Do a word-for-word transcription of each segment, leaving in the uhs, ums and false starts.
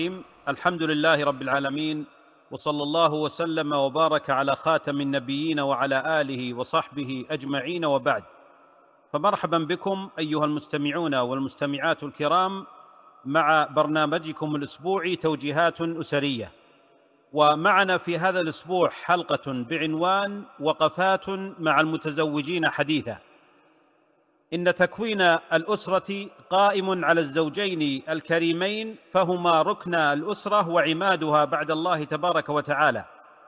الحمد لله رب العالمين، وصلى الله وسلم وبارك على خاتم النبيين وعلى آله وصحبه أجمعين، وبعد. فمرحبا بكم أيها المستمعون والمستمعات الكرام مع برنامجكم الأسبوعي توجيهات أسرية. ومعنا في هذا الأسبوع حلقة بعنوان وقفات مع المتزوجين حديثا. إن تكوين الأسرة قائم على الزوجين الكريمين، فهما ركن الأسرة وعمادها بعد الله تبارك وتعالى.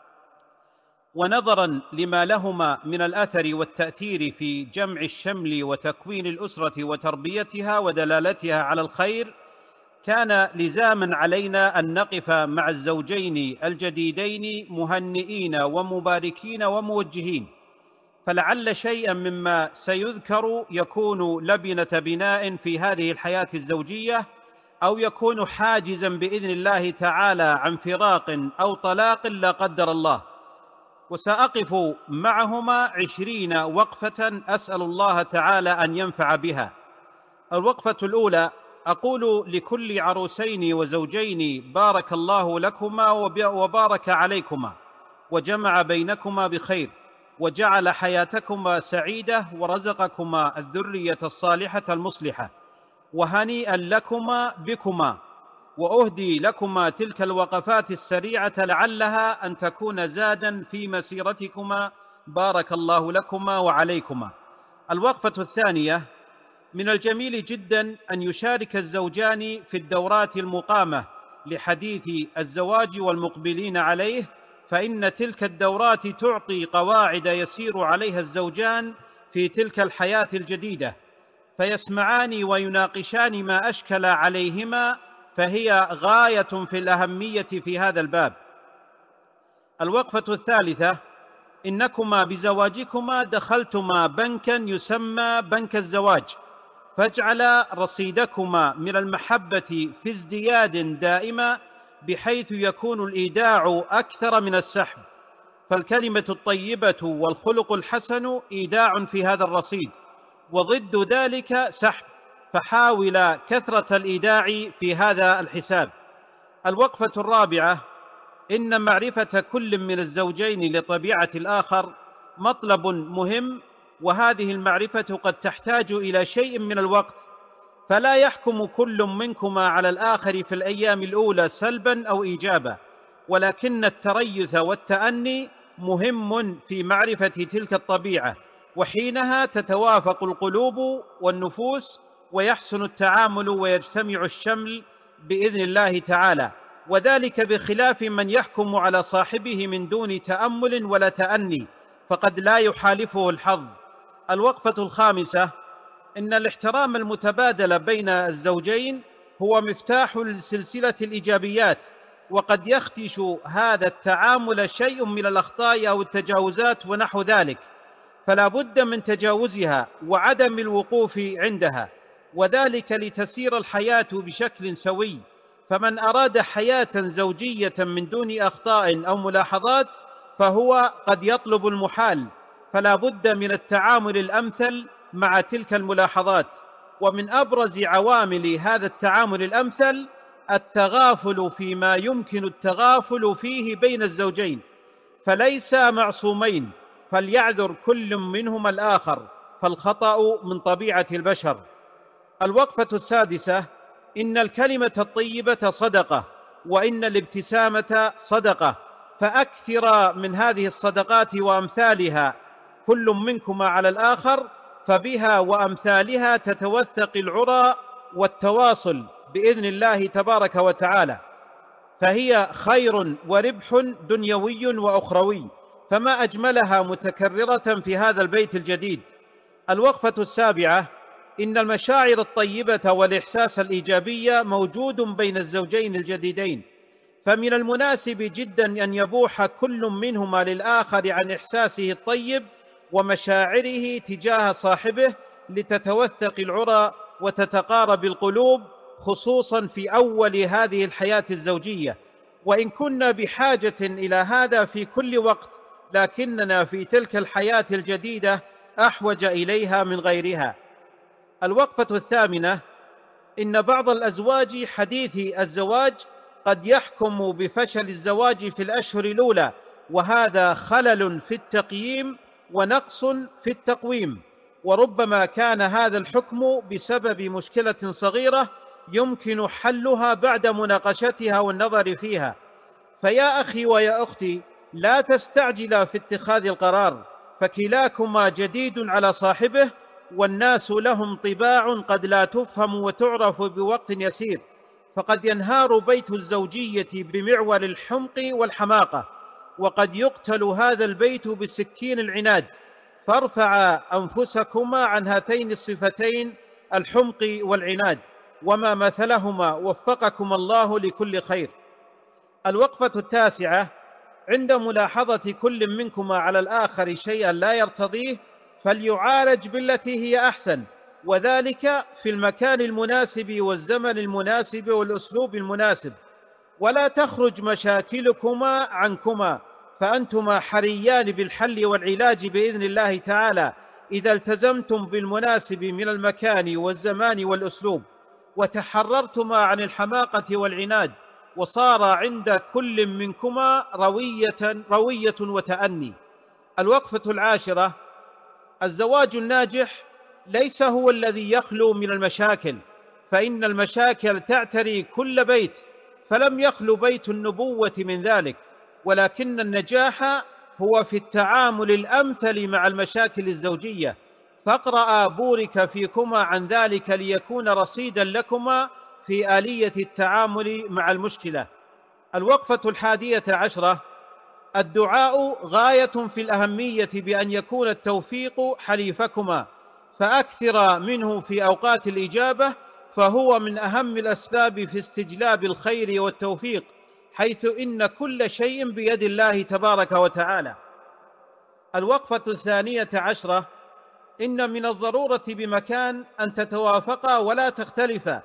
ونظرا لما لهما من الأثر والتأثير في جمع الشمل وتكوين الأسرة وتربيتها ودلالتها على الخير، كان لزاما علينا أن نقف مع الزوجين الجديدين مهنئين ومباركين وموجهين، فلعل شيئا مما سيذكر يكون لبنة بناء في هذه الحياة الزوجية، أو يكون حاجزا بإذن الله تعالى عن فراق أو طلاق لا قدر الله. وسأقف معهما عشرين وقفة أسأل الله تعالى أن ينفع بها. الوقفة الأولى: أقول لكل عروسين وزوجين بارك الله لكما وبارك عليكما، وجمع بينكما بخير، وجعل حياتكما سعيدة، ورزقكما الذرية الصالحة المصلحة، وهنيئا لكما بكما. وأهدي لكما تلك الوقفات السريعة لعلها أن تكون زادا في مسيرتكما، بارك الله لكما وعليكما. الوقفة الثانية: من الجميل جدا أن يشارك الزوجان في الدورات المقامة لحديث الزواج والمقبلين عليه، فإن تلك الدورات تعطي قواعد يسير عليها الزوجان في تلك الحياة الجديدة، فيسمعان ويناقشان ما أشكل عليهما، فهي غاية في الأهمية في هذا الباب. الوقفة الثالثة: إنكما بزواجكما دخلتما بنكا يسمى بنك الزواج، فاجعل رصيدكما من المحبة في ازدياد دائما، بحيث يكون الإيداع أكثر من السحب، فالكلمة الطيبة والخلق الحسن إيداع في هذا الرصيد، وضد ذلك سحب، فحاول كثرة الإيداع في هذا الحساب. الوقفة الرابعة: إن معرفة كل من الزوجين لطبيعة الآخر مطلب مهم، وهذه المعرفة قد تحتاج إلى شيء من الوقت، فلا يحكم كل منكما على الآخر في الأيام الأولى سلبا أو إيجابا، ولكن التريث والتأني مهم في معرفة تلك الطبيعة، وحينها تتوافق القلوب والنفوس، ويحسن التعامل ويجتمع الشمل بإذن الله تعالى، وذلك بخلاف من يحكم على صاحبه من دون تأمل ولا تأني، فقد لا يحالفه الحظ. الوقفة الخامسة: إن الاحترام المتبادل بين الزوجين هو مفتاح لسلسلة الإيجابيات، وقد يخدش هذا التعامل شيء من الأخطاء أو التجاوزات ونحو ذلك، فلا بد من تجاوزها وعدم الوقوف عندها، وذلك لتسير الحياة بشكل سوي. فمن أراد حياة زوجية من دون أخطاء أو ملاحظات فهو قد يطلب المحال، فلا بد من التعامل الأمثل مع تلك الملاحظات. ومن أبرز عوامل هذا التعامل الأمثل التغافل فيما يمكن التغافل فيه بين الزوجين، فليس معصومين، فليعذر كل منهما الآخر، فالخطأ من طبيعة البشر. الوقفة السادسة: إن الكلمة الطيبة صدقة، وإن الابتسامة صدقة، فأكثر من هذه الصدقات وأمثالها كل منكما على الآخر، فبها وأمثالها تتوثق العرى والتواصل بإذن الله تبارك وتعالى، فهي خير وربح دنيوي وأخروي، فما أجملها متكررة في هذا البيت الجديد. الوقفة السابعة: إن المشاعر الطيبة والإحساس الإيجابي موجود بين الزوجين الجديدين، فمن المناسب جدا أن يبوح كل منهما للآخر عن إحساسه الطيب ومشاعره تجاه صاحبه، لتتوثق العرى وتتقارب القلوب، خصوصا في أول هذه الحياة الزوجية. وإن كنا بحاجة إلى هذا في كل وقت، لكننا في تلك الحياة الجديدة أحوج إليها من غيرها. الوقفة الثامنة: إن بعض الأزواج حديثي الزواج قد يحكم بفشل الزواج في الأشهر الأولى، وهذا خلل في التقييم ونقص في التقويم، وربما كان هذا الحكم بسبب مشكلة صغيرة يمكن حلها بعد مناقشتها والنظر فيها. فيا أخي ويا أختي، لا تستعجلا في اتخاذ القرار، فكلاكما جديد على صاحبه، والناس لهم طباع قد لا تفهم وتعرف بوقت يسير، فقد ينهار بيت الزوجية بمعول الحمق والحماقة، وقد يقتل هذا البيت بسكين العناد. فارفعا أنفسكما عن هاتين الصفتين، الحمق والعناد، وما مثلهما، وفقكم الله لكل خير. الوقفة التاسعة: عند ملاحظة كل منكما على الآخر شيئا لا يرتضيه فليعالج بالتي هي أحسن، وذلك في المكان المناسب والزمن المناسب والأسلوب المناسب، ولا تخرج مشاكلكما عنكما، فأنتما حريان بالحل والعلاج بإذن الله تعالى إذا التزمتم بالمناسب من المكان والزمان والأسلوب، وتحررتما عن الحماقة والعناد، وصار عند كل منكما روية, روية وتأني. الوقفة العاشرة: الزواج الناجح ليس هو الذي يخلو من المشاكل، فإن المشاكل تعتري كل بيت، فلم يخلو بيت النبوة من ذلك، ولكن النجاح هو في التعامل الأمثل مع المشاكل الزوجية، فاقرأ بورك فيكما عن ذلك ليكون رصيدا لكما في آلية التعامل مع المشكلة. الوقفة الحادية عشرة: الدعاء غاية في الأهمية بأن يكون التوفيق حليفكما، فأكثر منه في أوقات الإجابة، فهو من أهم الأسباب في استجلاب الخير والتوفيق، حيث إن كل شيء بيد الله تبارك وتعالى. الوقفة الثانية عشرة: إن من الضرورة بمكان أن تتوافقا ولا تختلفا،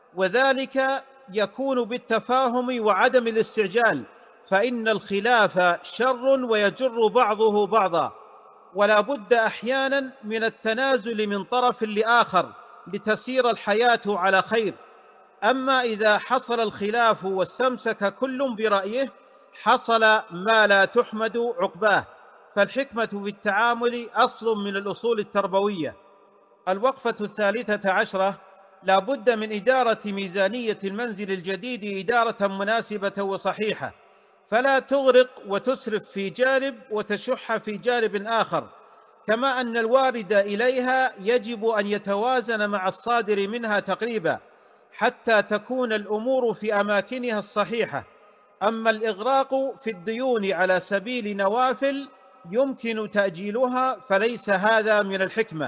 وذلك يكون بالتفاهم وعدم الاستعجال، فإن الخلاف شر ويجر بعضه بعضا، ولا بد أحيانا من التنازل من طرف لآخر لتسير الحياة على خير. أما إذا حصل الخلاف واستمسك كل برأيه حصل ما لا تحمد عقباه، فالحكمة في التعامل أصل من الأصول التربوية. الوقفة الثالثة عشرة: لا بد من إدارة ميزانية المنزل الجديد إدارة مناسبة وصحيحة، فلا تغرق وتسرف في جانب وتشح في جانب آخر، كما أن الوارد إليها يجب أن يتوازن مع الصادر منها تقريبا، حتى تكون الأمور في أماكنها الصحيحة. أما الإغراق في الديون على سبيل نوافل يمكن تأجيلها فليس هذا من الحكمة.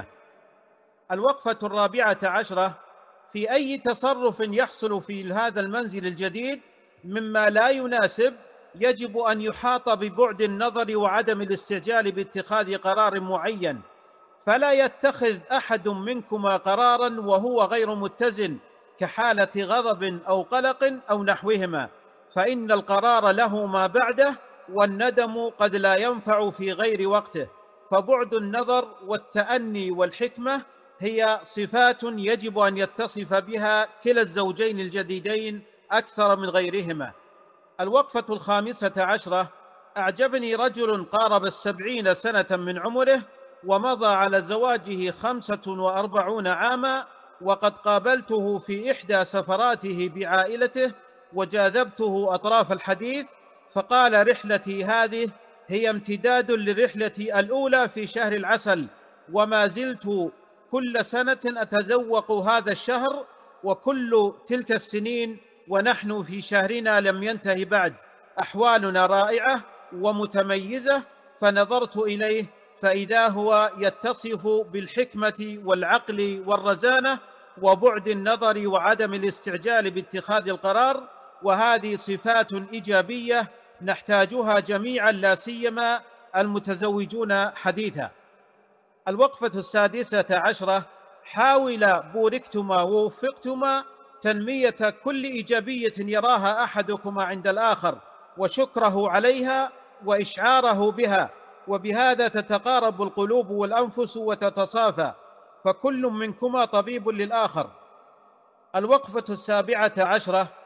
الوقفة الرابعة عشرة: في أي تصرف يحصل في هذا المنزل الجديد مما لا يناسب يجب أن يحاط ببعد النظر وعدم الاستعجال باتخاذ قرار معين، فلا يتخذ أحد منكما قراراً وهو غير متزن كحالة غضب أو قلق أو نحوهما، فإن القرار له ما بعده، والندم قد لا ينفع في غير وقته. فبعد النظر والتأني والحكمة هي صفات يجب أن يتصف بها كلا الزوجين الجديدين أكثر من غيرهما. الوقفة الخامسة عشرة: أعجبني رجل قارب السبعين سنة من عمره ومضى على زواجه خمسة وأربعون عاما، وقد قابلته في إحدى سفراته بعائلته وجاذبته أطراف الحديث، فقال: رحلتي هذه هي امتداد للرحلة الأولى في شهر العسل، وما زلت كل سنة أتذوق هذا الشهر وكل تلك السنين ونحن في شهرنا لم ينتهي بعد. أحوالنا رائعة ومتميزة. فنظرت إليه فإذا هو يتصف بالحكمة والعقل والرزانة وبعد النظر وعدم الاستعجال باتخاذ القرار، وهذه صفات إيجابية نحتاجها جميعا، لا سيما المتزوجون حديثا. الوقفة السادسة عشرة: حاول بوركتما ووفقتما تنمية كل إيجابية يراها أحدكما عند الآخر وشكره عليها وإشعاره بها، وبهذا تتقارب القلوب والأنفس وتتصافى، فكل منكما طبيب للآخر. الوقفة السابعة عشرة: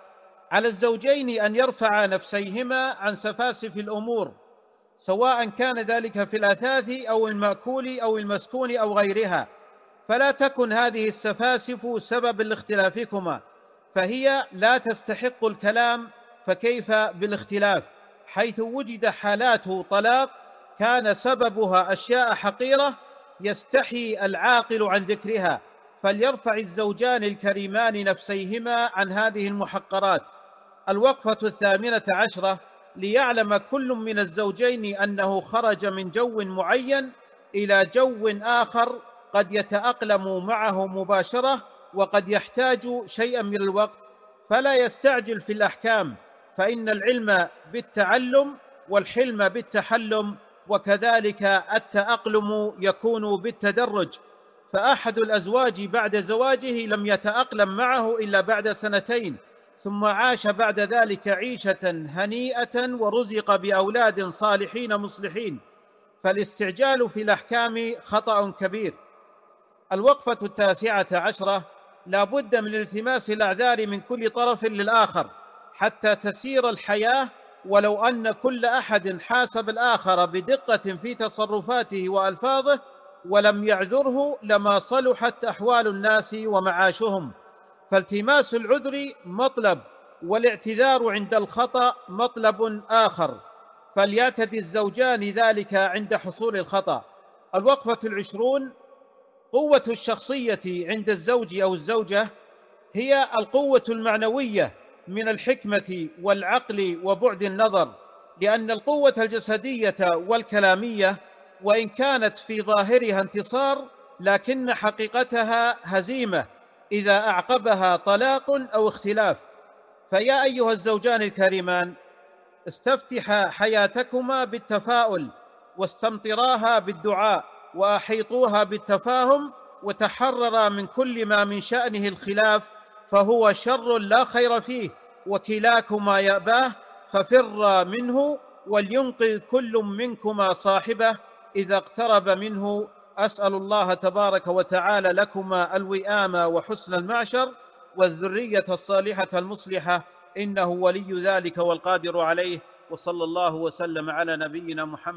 على الزوجين أن يرفعا نفسيهما عن سفاسف الأمور، سواء كان ذلك في الأثاث أو المأكول أو المسكون أو غيرها، فلا تكن هذه السفاسف سببا لاختلافكما، فهي لا تستحق الكلام، فكيف بالاختلاف؟ حيث وجد حالات طلاق كان سببها أشياء حقيرة يستحي العاقل عن ذكرها، فليرفع الزوجان الكريمان نفسيهما عن هذه المحقرات. الوقفة الثامنة عشرة: ليعلم كل من الزوجين أنه خرج من جو معين إلى جو آخر قد يتأقلم معه مباشرة وقد يحتاج شيئا من الوقت، فلا يستعجل في الأحكام، فإن العلم بالتعلم والحلم بالتحلم، وكذلك التأقلم يكون بالتدرج. فأحد الأزواج بعد زواجه لم يتأقلم معه إلا بعد سنتين، ثم عاش بعد ذلك عيشة هنيئة ورزق بأولاد صالحين مصلحين، فالاستعجال في الأحكام خطأ كبير. الوقفة التاسعة عشرة: لا بد من التماس الأعذار من كل طرف للآخر حتى تسير الحياة، ولو أن كل أحد حاسب الآخر بدقة في تصرفاته وألفاظه ولم يعذره لما صلحت أحوال الناس ومعاشهم. فالتماس العذر مطلب، والاعتذار عند الخطأ مطلب آخر، فليعتدي الزوجان ذلك عند حصول الخطأ. الوقفة العشرون: قوة الشخصية عند الزوج أو الزوجة هي القوة المعنوية من الحكمة والعقل وبعد النظر، لأن القوة الجسدية والكلامية وإن كانت في ظاهرها انتصار، لكن حقيقتها هزيمة إذا أعقبها طلاق أو اختلاف. فيا أيها الزوجان الكريمان، استفتحا حياتكما بالتفاؤل، واستمطراها بالدعاء، وأحيطوها بالتفاهم، وتحررا من كل ما من شأنه الخلاف، فهو شر لا خير فيه وكلاكما يأباه، ففرا منه ولينقذ كل منكما صاحبه إذا اقترب منه. أسأل الله تبارك وتعالى لكما الوئام وحسن المعشر والذرية الصالحة المصلحة، إنه ولي ذلك والقادر عليه. وصلى الله وسلم على نبينا محمد.